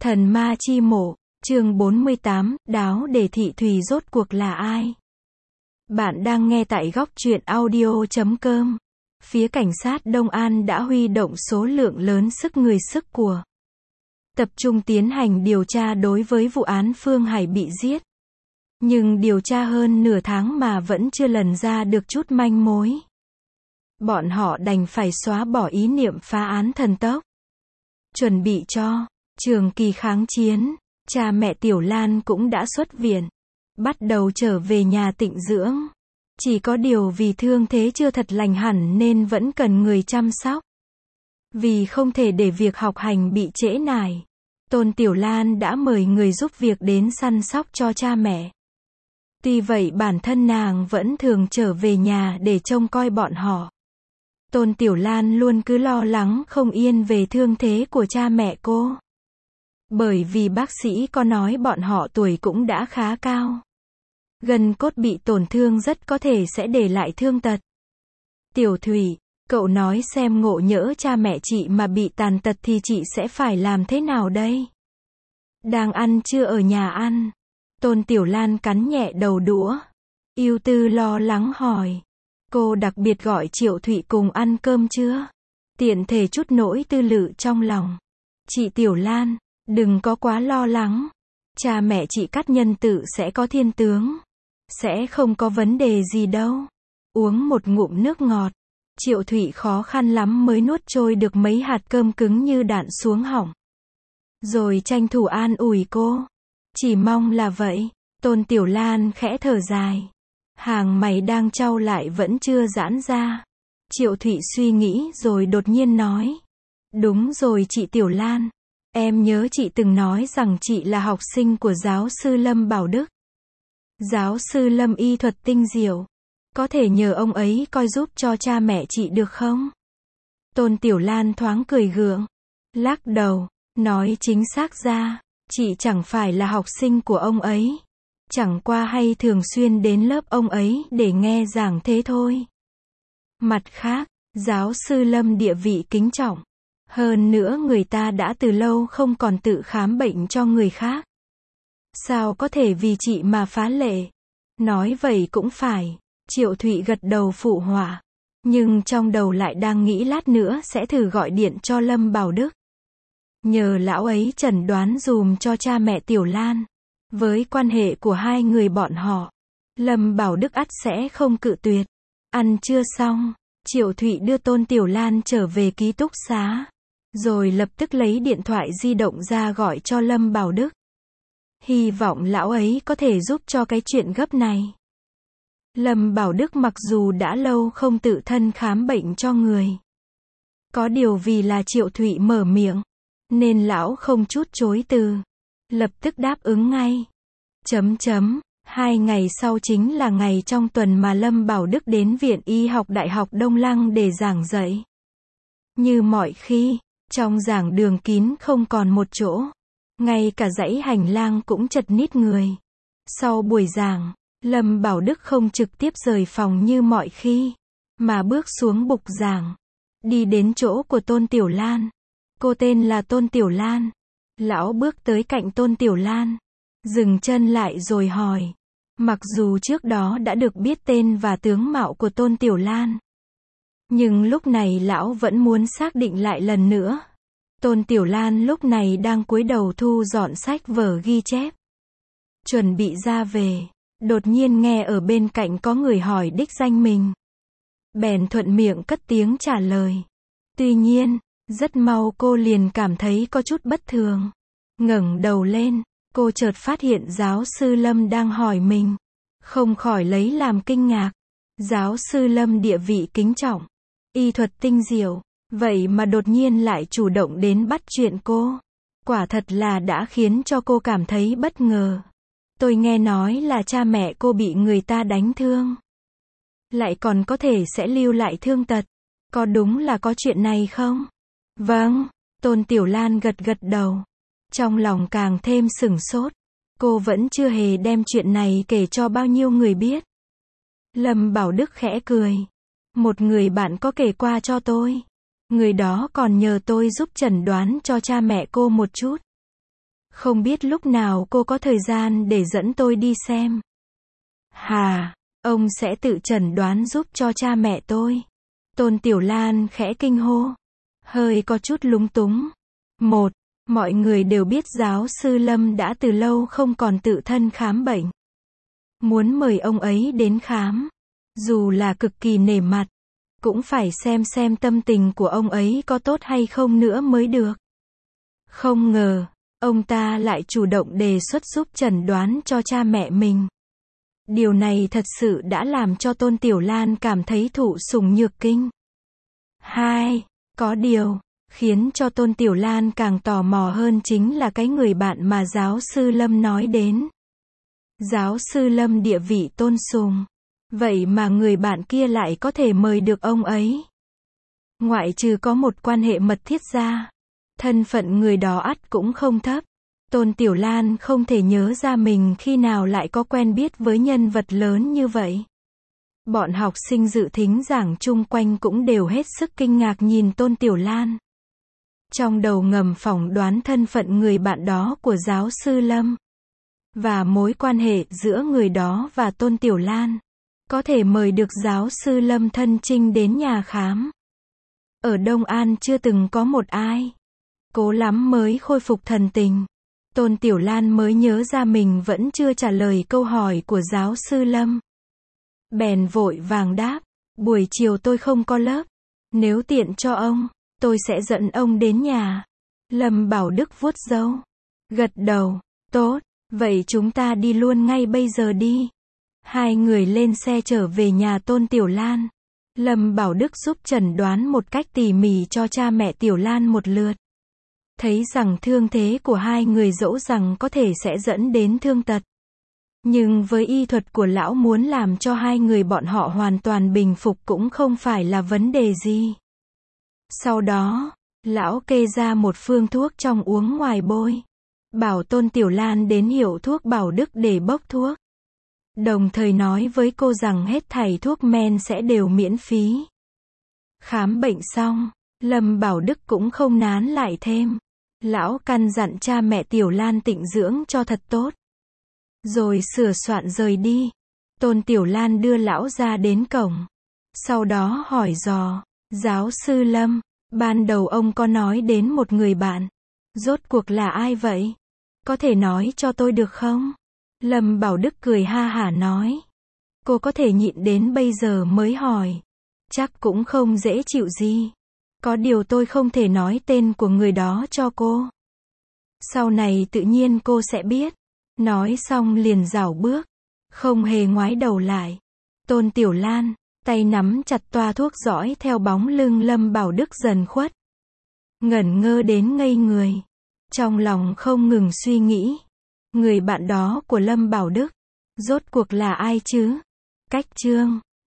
Thần ma chi mộ, chương 48, đáo để thị thùy rốt cuộc là ai? Bạn đang nghe tại góc truyện audio.com. Phía cảnh sát Đông An đã huy động số lượng lớn sức người sức của. Tập trung tiến hành điều tra đối với vụ án Phương Hải bị giết. Nhưng điều tra hơn nửa tháng mà vẫn chưa lần ra được chút manh mối. Bọn họ đành phải xóa bỏ ý niệm phá án thần tốc. Chuẩn bị cho trường kỳ kháng chiến, cha mẹ Tiểu Lan cũng đã xuất viện, bắt đầu trở về nhà tịnh dưỡng. Chỉ có điều vì thương thế chưa thật lành hẳn nên vẫn cần người chăm sóc. Vì không thể để việc học hành bị trễ nải, Tôn Tiểu Lan đã mời người giúp việc đến săn sóc cho cha mẹ. Tuy vậy bản thân nàng vẫn thường trở về nhà để trông coi bọn họ. Tôn Tiểu Lan luôn cứ lo lắng không yên về thương thế của cha mẹ cô. Bởi vì bác sĩ có nói bọn họ tuổi cũng đã khá cao. Gân cốt bị tổn thương rất có thể sẽ để lại thương tật. Tiểu Thủy, cậu nói xem ngộ nhỡ cha mẹ chị mà bị tàn tật thì chị sẽ phải làm thế nào đây? Đang ăn chưa ở nhà ăn? Tôn Tiểu Lan cắn nhẹ đầu đũa. Ưu Tư lo lắng hỏi. Cô đặc biệt gọi Triệu Thụy cùng ăn cơm chưa? Tiện thể chút nỗi tư lự trong lòng. Chị Tiểu Lan, đừng có quá lo lắng. Cha mẹ chị Cát Nhân Tự sẽ có thiên tướng. Sẽ không có vấn đề gì đâu. Uống một ngụm nước ngọt. Triệu Thụy khó khăn lắm mới nuốt trôi được mấy hạt cơm cứng như đạn xuống họng. Rồi tranh thủ an ủi cô. Chỉ mong là vậy. Tôn Tiểu Lan khẽ thở dài. Hàng mày đang chau lại vẫn chưa giãn ra. Triệu Thụy suy nghĩ rồi đột nhiên nói. Đúng rồi chị Tiểu Lan. Em nhớ chị từng nói rằng chị là học sinh của giáo sư Lâm Bảo Đức. Giáo sư Lâm y thuật tinh diệu. Có thể nhờ ông ấy coi giúp cho cha mẹ chị được không? Tôn Tiểu Lan thoáng cười gượng. Lắc đầu. Nói chính xác ra, chị chẳng phải là học sinh của ông ấy. Chẳng qua hay thường xuyên đến lớp ông ấy để nghe giảng thế thôi. Mặt khác, giáo sư Lâm địa vị kính trọng. Hơn nữa người ta đã từ lâu không còn tự khám bệnh cho người khác. Sao có thể vì chị mà phá lệ? Nói vậy cũng phải. Triệu Thụy gật đầu phụ họa. Nhưng trong đầu lại đang nghĩ lát nữa sẽ thử gọi điện cho Lâm Bảo Đức. Nhờ lão ấy chẩn đoán dùm cho cha mẹ Tiểu Lan. Với quan hệ của hai người bọn họ, Lâm Bảo Đức ắt sẽ không cự tuyệt. Ăn trưa xong, Triệu Thụy đưa Tôn Tiểu Lan trở về ký túc xá. Rồi lập tức lấy điện thoại di động ra gọi cho Lâm Bảo Đức. Hy vọng lão ấy có thể giúp cho cái chuyện gấp này. Lâm Bảo Đức mặc dù đã lâu không tự thân khám bệnh cho người. Có điều vì là Triệu Thụy mở miệng, nên lão không chút chối từ. Lập tức đáp ứng ngay. 2 ngày sau chính là ngày trong tuần mà Lâm Bảo Đức đến Viện Y học Đại học Đông Lăng để giảng dạy. Như mọi khi, trong giảng đường kín không còn một chỗ. Ngay cả dãy hành lang cũng chật ních người. Sau buổi giảng, Lâm Bảo Đức không trực tiếp rời phòng như mọi khi, mà bước xuống bục giảng. Đi đến chỗ của Tôn Tiểu Lan. Cô tên là Tôn Tiểu Lan. Lão bước tới cạnh Tôn Tiểu Lan. Dừng chân lại rồi hỏi. Mặc dù trước đó đã được biết tên và tướng mạo của Tôn Tiểu Lan. Nhưng lúc này lão vẫn muốn xác định lại lần nữa. Tôn Tiểu Lan lúc này đang cúi đầu thu dọn sách vở ghi chép. Chuẩn bị ra về. Đột nhiên nghe ở bên cạnh có người hỏi đích danh mình. Bèn thuận miệng cất tiếng trả lời. Tuy nhiên, rất mau cô liền cảm thấy có chút bất thường. Ngẩng đầu lên, cô chợt phát hiện giáo sư Lâm đang hỏi mình. Không khỏi lấy làm kinh ngạc. Giáo sư Lâm địa vị kính trọng, y thuật tinh diệu, vậy mà đột nhiên lại chủ động đến bắt chuyện cô. Quả thật là đã khiến cho cô cảm thấy bất ngờ. Tôi nghe nói là cha mẹ cô bị người ta đánh thương. Lại còn có thể sẽ lưu lại thương tật. Có đúng là có chuyện này không? Vâng, Tôn Tiểu Lan gật gật đầu. Trong lòng càng thêm sửng sốt. Cô vẫn chưa hề đem chuyện này kể cho bao nhiêu người biết. Lâm Bảo Đức khẽ cười. Một người bạn có kể qua cho tôi. Người đó còn nhờ tôi giúp chẩn đoán cho cha mẹ cô một chút. Không biết lúc nào cô có thời gian để dẫn tôi đi xem. Hà, ông sẽ tự chẩn đoán giúp cho cha mẹ tôi. Tôn Tiểu Lan khẽ kinh hô. Hơi có chút lúng túng. Mọi người đều biết giáo sư Lâm đã từ lâu không còn tự thân khám bệnh. Muốn mời ông ấy đến khám, dù là cực kỳ nể mặt, cũng phải xem tâm tình của ông ấy có tốt hay không nữa mới được. Không ngờ, ông ta lại chủ động đề xuất giúp chẩn đoán cho cha mẹ mình. Điều này thật sự đã làm cho Tôn Tiểu Lan cảm thấy thụ sủng nhược kinh. Có điều, khiến cho Tôn Tiểu Lan càng tò mò hơn chính là cái người bạn mà giáo sư Lâm nói đến. Giáo sư Lâm địa vị tôn sùng. Vậy mà người bạn kia lại có thể mời được ông ấy. Ngoại trừ có một quan hệ mật thiết ra, thân phận người đó ắt cũng không thấp. Tôn Tiểu Lan không thể nhớ ra mình khi nào lại có quen biết với nhân vật lớn như vậy. Bọn học sinh dự thính giảng chung quanh cũng đều hết sức kinh ngạc nhìn Tôn Tiểu Lan. Trong đầu ngầm phỏng đoán thân phận người bạn đó của giáo sư Lâm. Và mối quan hệ giữa người đó và Tôn Tiểu Lan. Có thể mời được giáo sư Lâm thân chinh đến nhà khám. Ở Đông An chưa từng có một ai. Cố lắm mới khôi phục thần tình. Tôn Tiểu Lan mới nhớ ra mình vẫn chưa trả lời câu hỏi của giáo sư Lâm. Bèn vội vàng đáp, buổi chiều tôi không có lớp. Nếu tiện cho ông, tôi sẽ dẫn ông đến nhà. Lâm Bảo Đức vuốt râu. Gật đầu, tốt, vậy chúng ta đi luôn ngay bây giờ đi. Hai người lên xe trở về nhà Tôn Tiểu Lan. Lâm Bảo Đức giúp chẩn đoán một cách tỉ mỉ cho cha mẹ Tiểu Lan một lượt. Thấy rằng thương thế của hai người dẫu rằng có thể sẽ dẫn đến thương tật. Nhưng với y thuật của lão muốn làm cho hai người bọn họ hoàn toàn bình phục cũng không phải là vấn đề gì. Sau đó, lão kê ra một phương thuốc trong uống ngoài bôi. Bảo Tôn Tiểu Lan đến hiệu thuốc Bảo Đức để bốc thuốc. Đồng thời nói với cô rằng hết thảy thuốc men sẽ đều miễn phí. Khám bệnh xong, Lâm Bảo Đức cũng không nán lại thêm. Lão căn dặn cha mẹ Tiểu Lan tịnh dưỡng cho thật tốt. Rồi sửa soạn rời đi. Tôn Tiểu Lan đưa lão ra đến cổng. Sau đó hỏi dò, giáo sư Lâm, ban đầu ông có nói đến một người bạn. Rốt cuộc là ai vậy? Có thể nói cho tôi được không? Lâm Bảo Đức cười ha hả nói. Cô có thể nhịn đến bây giờ mới hỏi. Chắc cũng không dễ chịu gì. Có điều tôi không thể nói tên của người đó cho cô. Sau này tự nhiên cô sẽ biết. Nói xong liền rảo bước. Không hề ngoái đầu lại. Tôn Tiểu Lan, tay nắm chặt toa thuốc dõi theo bóng lưng Lâm Bảo Đức dần khuất. Ngẩn ngơ đến ngây người. Trong lòng không ngừng suy nghĩ. Người bạn đó của Lâm Bảo Đức. Rốt cuộc là ai chứ? Cách chương